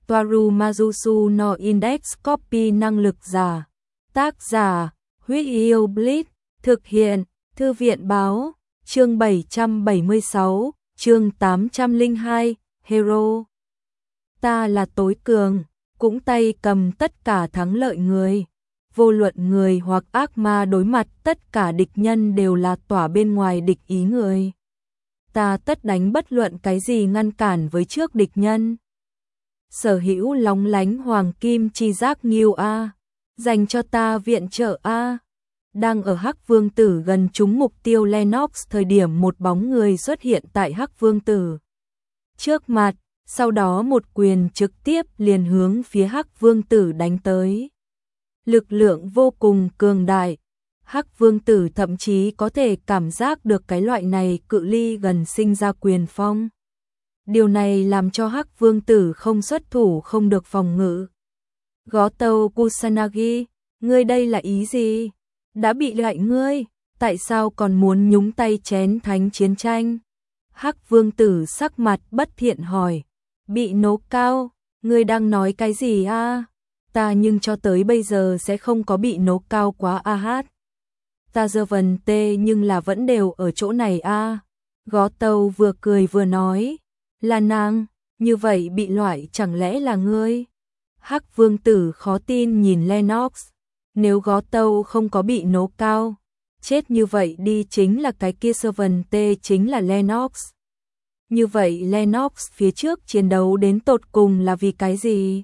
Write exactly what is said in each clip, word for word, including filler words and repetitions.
Toaru Majusu no Index Copy năng lực giả. Tác giả, Huyết Yêu Blitz, thực hiện, Thư viện báo, chương bảy trăm bảy mươi sáu, chương tám trăm lẻ hai, Hero. Ta là tối cường, cũng tay cầm tất cả thắng lợi người. Vô luận người hoặc ác ma đối mặt tất cả địch nhân đều là tỏa bên ngoài địch ý người. Ta tất đánh bất luận cái gì ngăn cản với trước địch nhân. Sở hữu lóng lánh hoàng kim chi giác nghiêu A, dành cho ta viện trợ A. Đang ở Hắc Vương Tử gần trúng mục tiêu Lennox thời điểm một bóng người xuất hiện tại Hắc Vương Tử trước mặt, sau đó một quyền trực tiếp liền hướng phía Hắc Vương Tử đánh tới. Lực lượng vô cùng cường đại, Hắc Vương Tử thậm chí có thể cảm giác được cái loại này cự ly gần sinh ra quyền phong. Điều này làm cho Hắc Vương Tử không xuất thủ không được phòng ngự. Goto Kusanagi, ngươi đây là ý gì? Đã bị lại ngươi, tại sao còn muốn nhúng tay chén thánh chiến tranh? Hắc Vương Tử sắc mặt bất thiện hỏi. Bị nố cao, ngươi đang nói cái gì a? À? Ta nhưng cho tới bây giờ sẽ không có bị nố cao quá a hát. Ta giờ vần tê nhưng là vẫn đều ở chỗ này a. À? Goto vừa cười vừa nói. Là nàng, như vậy bị loại chẳng lẽ là ngươi? Hắc Vương Tử khó tin nhìn Lennox. Nếu Goto không có bị nố cao, chết như vậy đi chính là cái kia Servant T chính là Lennox. Như vậy Lennox phía trước chiến đấu đến tột cùng là vì cái gì?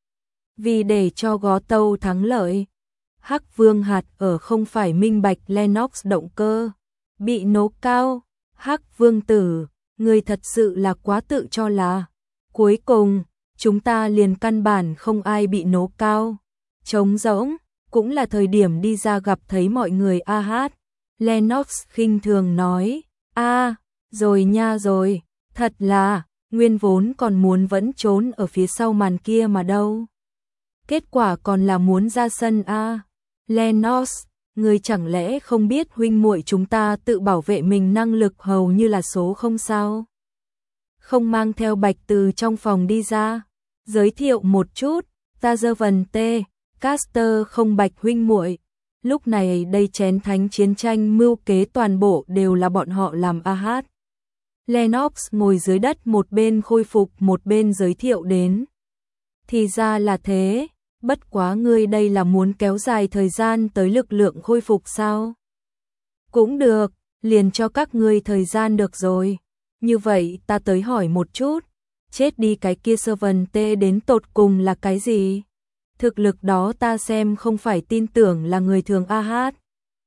Vì để cho Goto thắng lợi. Hắc Vương Hạt ở không phải minh bạch Lennox động cơ. Bị nố cao, Hắc Vương Tử, người thật sự là quá tự cho là. Cuối cùng, chúng ta liền căn bản không ai bị nố cao. Trống rỗng, cũng là thời điểm đi ra gặp thấy mọi người a hát. Lennox khinh thường nói, a rồi nha rồi, thật là, nguyên vốn còn muốn vẫn trốn ở phía sau màn kia mà đâu. Kết quả còn là muốn ra sân a. Lennox, người chẳng lẽ không biết huynh muội chúng ta tự bảo vệ mình năng lực hầu như là số không sao? Không mang theo Bạch từ trong phòng đi ra, giới thiệu một chút, ta dơ vần tê, Caster không Bạch huynh muội. Lúc này đây chén thánh chiến tranh mưu kế toàn bộ đều là bọn họ làm a hát. Lennox ngồi dưới đất một bên khôi phục một bên giới thiệu đến. Thì ra là thế, bất quá ngươi đây là muốn kéo dài thời gian tới lực lượng khôi phục sao? Cũng được, liền cho các ngươi thời gian được rồi. Như vậy ta tới hỏi một chút, chết đi cái kia Servant T đến tột cùng là cái gì? Thực lực đó ta xem không phải tin tưởng là người thường a hát.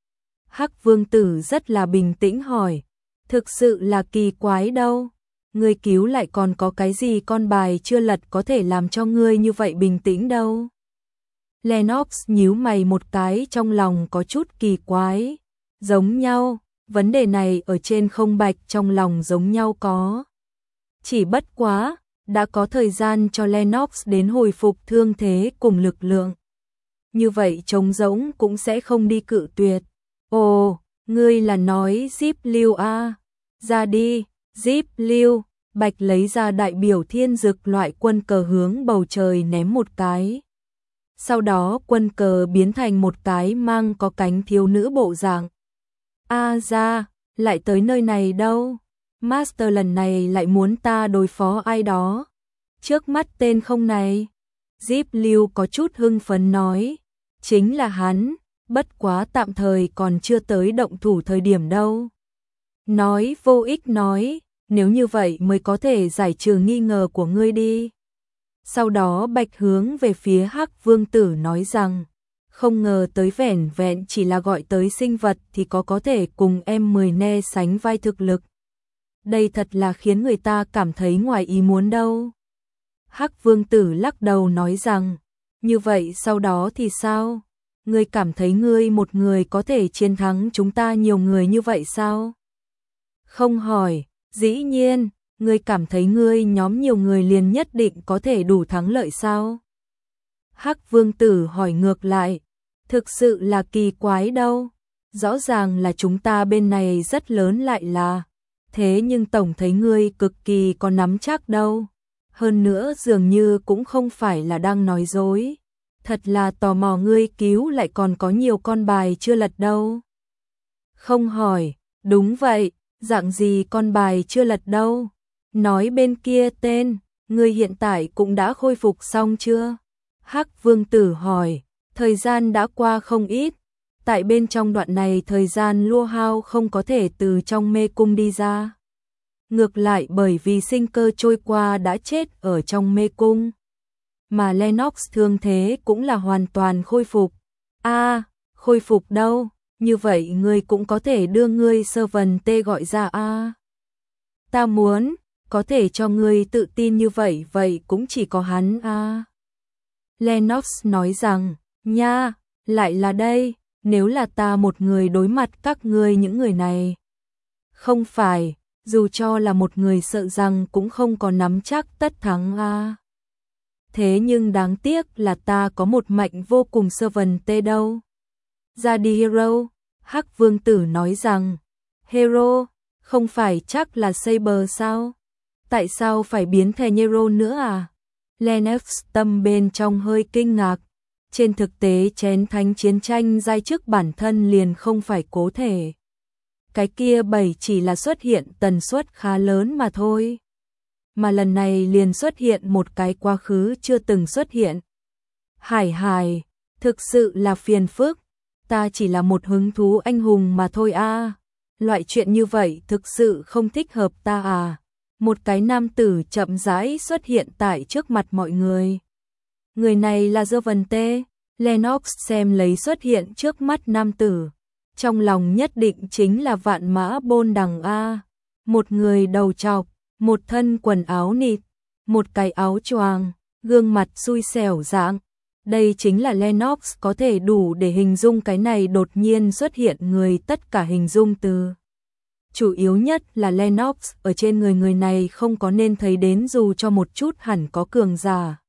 Hắc Vương Tử rất là bình tĩnh hỏi, thực sự là kỳ quái đâu. Ngươi cứu lại còn có cái gì con bài chưa lật có thể làm cho ngươi như vậy bình tĩnh đâu. Lennox nhíu mày một cái trong lòng có chút kỳ quái. Giống nhau, vấn đề này ở trên không Bạch trong lòng giống nhau có. Chỉ bất quá, đã có thời gian cho Lennox đến hồi phục thương thế cùng lực lượng. Như vậy trống rỗng cũng sẽ không đi cự tuyệt. Ồ, ngươi là nói Zip Lưu a? Ra đi, Zip Lưu. Bạch lấy ra đại biểu thiên dực loại quân cờ hướng bầu trời ném một cái. Sau đó quân cờ biến thành một cái mang có cánh thiếu nữ bộ dạng. A ra, lại tới nơi này đâu? Master lần này lại muốn ta đối phó ai đó. Trước mắt tên không này. Zip Lưu có chút hưng phấn nói. Chính là hắn, bất quá tạm thời còn chưa tới động thủ thời điểm đâu. Nói vô ích nói, nếu như vậy mới có thể giải trừ nghi ngờ của ngươi đi. Sau đó Bạch hướng về phía Hắc Vương Tử nói rằng, không ngờ tới vẻn vẹn chỉ là gọi tới sinh vật thì có có thể cùng em mười ne sánh vai thực lực. Đây thật là khiến người ta cảm thấy ngoài ý muốn đâu. Hắc Vương Tử lắc đầu nói rằng, như vậy sau đó thì sao? Ngươi cảm thấy ngươi một người có thể chiến thắng chúng ta nhiều người như vậy sao? Không hỏi, dĩ nhiên, ngươi cảm thấy ngươi nhóm nhiều người liền nhất định có thể đủ thắng lợi sao? Hắc Vương Tử hỏi ngược lại, thực sự là kỳ quái đâu. Rõ ràng là chúng ta bên này rất lớn lại là, thế nhưng tổng thấy ngươi cực kỳ có nắm chắc đâu. hơn nữa dường như cũng không phải là đang nói dối. Thật là tò mò ngươi cứu lại còn có nhiều con bài chưa lật đâu. Không hỏi, đúng vậy, dạng gì con bài chưa lật đâu. Nói bên kia tên, ngươi hiện tại cũng đã khôi phục xong chưa? Hắc Vương Tử hỏi, thời gian đã qua không ít. Tại bên trong đoạn này thời gian Lua Hao không có thể từ trong mê cung đi ra. Ngược lại bởi vì sinh cơ trôi qua đã chết ở trong mê cung. Mà Lennox thương thế cũng là hoàn toàn khôi phục. A, à, khôi phục đâu? Như vậy ngươi cũng có thể đưa ngươi Servant T gọi ra a. À. Ta muốn, có thể cho ngươi tự tin như vậy, vậy cũng chỉ có hắn a. À. Lennox nói rằng, nha, lại là đây, nếu là ta một người đối mặt các ngươi những người này. Không phải, dù cho là một người sợ rằng cũng không có nắm chắc tất thắng a. À. Thế nhưng đáng tiếc là ta có một mạnh vô cùng Servant T đâu. Ra đi Hero, Hắc Vương Tử nói rằng, Hero, không phải chắc là Saber sao? Tại sao phải biến thành Hero nữa à? Lennox tâm bên trong hơi kinh ngạc. Trên thực tế chén thánh chiến tranh giai chức bản thân liền không phải cố thể. Cái kia bảy chỉ là xuất hiện tần suất khá lớn mà thôi. Mà lần này liền xuất hiện một cái quá khứ chưa từng xuất hiện. Hải Hải, thực sự là phiền phức. Ta chỉ là một hứng thú anh hùng mà thôi a. À. Loại chuyện như vậy thực sự không thích hợp ta à. Một cái nam tử chậm rãi xuất hiện tại trước mặt mọi người. Người này là Servant T. Lennox xem lấy xuất hiện trước mắt nam tử. Trong lòng nhất định chính là vạn mã bôn đằng a. Một người đầu trọc, một thân quần áo nịt, một cái áo choàng, gương mặt xui xẻo dạng. Đây chính là Lennox có thể đủ để hình dung cái này đột nhiên xuất hiện người tất cả hình dung từ. Chủ yếu nhất là Lennox ở trên người người này không có nên thấy đến dù cho một chút hẳn có cường giả.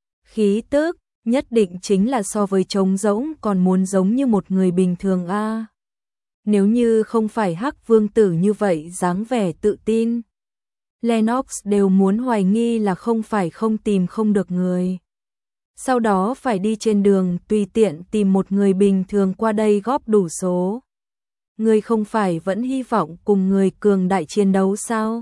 Khí tức, nhất định chính là so với trống rỗng còn muốn giống như một người bình thường a. À. Nếu như không phải Hắc Vương Tử như vậy dáng vẻ tự tin, Lennox đều muốn hoài nghi là không phải không tìm không được người. Sau đó phải đi trên đường tùy tiện tìm một người bình thường qua đây góp đủ số. Người không phải vẫn hy vọng cùng người cường đại chiến đấu sao?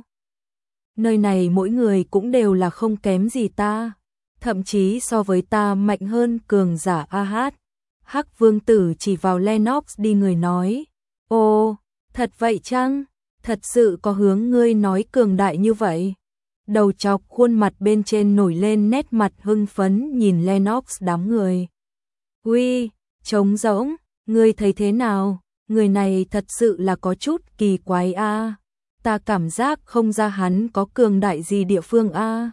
Nơi này mỗi người cũng đều là không kém gì ta. Thậm chí so với ta mạnh hơn cường giả a hát. Hắc Vương Tử chỉ vào Lennox đi người nói. Ồ, thật vậy chăng? Thật sự có hướng ngươi nói cường đại như vậy? Đầu chọc khuôn mặt bên trên nổi lên nét mặt hưng phấn nhìn Lennox đám người. Uy, trống rỗng, ngươi thấy thế nào? Người này thật sự là có chút kỳ quái a. À. Ta cảm giác không ra hắn có cường đại gì địa phương a. À.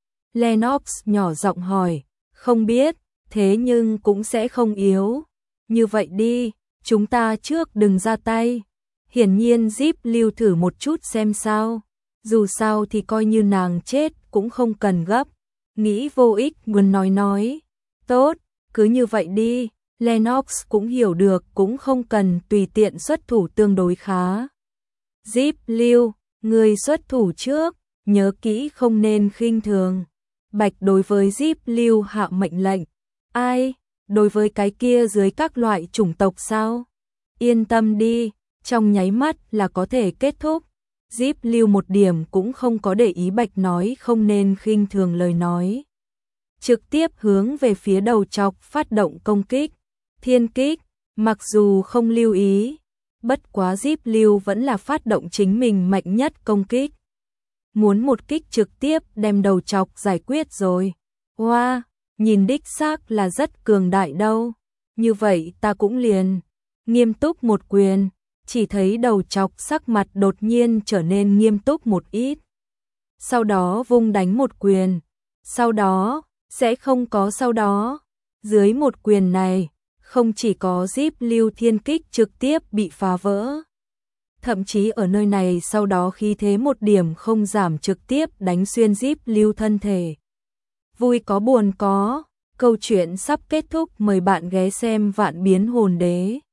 Lennox nhỏ giọng hỏi, không biết, thế nhưng cũng sẽ không yếu. Như vậy đi, chúng ta trước đừng ra tay. Hiển nhiên Zip lưu thử một chút xem sao. Dù sao thì coi như nàng chết cũng không cần gấp. Nghĩ vô ích muốn nói nói. Tốt, cứ như vậy đi. Lennox cũng hiểu được cũng không cần tùy tiện xuất thủ tương đối khá. Zip lưu, người xuất thủ trước, nhớ kỹ không nên khinh thường. Bạch đối với Zip lưu hạ mệnh lệnh. Ai? Đối với cái kia dưới các loại chủng tộc sao? Yên tâm đi, trong nháy mắt là có thể kết thúc. Zip lưu một điểm cũng không có để ý Bạch nói không nên khinh thường lời nói. Trực tiếp hướng về phía đầu chọc phát động công kích. Thiên kích, mặc dù không lưu ý, bất quá Zip lưu vẫn là phát động chính mình mạnh nhất công kích. Muốn một kích trực tiếp đem đầu chọc giải quyết rồi. Wow, nhìn đích xác là rất cường đại đâu. Như vậy ta cũng liền nghiêm túc một quyền. Chỉ thấy đầu chọc sắc mặt đột nhiên trở nên nghiêm túc một ít. Sau đó vung đánh một quyền. Sau đó, sẽ không có sau đó. Dưới một quyền này, không chỉ có Zip lưu thiên kích trực tiếp bị phá vỡ. Thậm chí ở nơi này sau đó khí thế một điểm không giảm trực tiếp đánh xuyên Zip lưu thân thể. Vui có buồn có, câu chuyện sắp kết thúc, mời bạn ghé xem Vạn Biến Hồn Đế.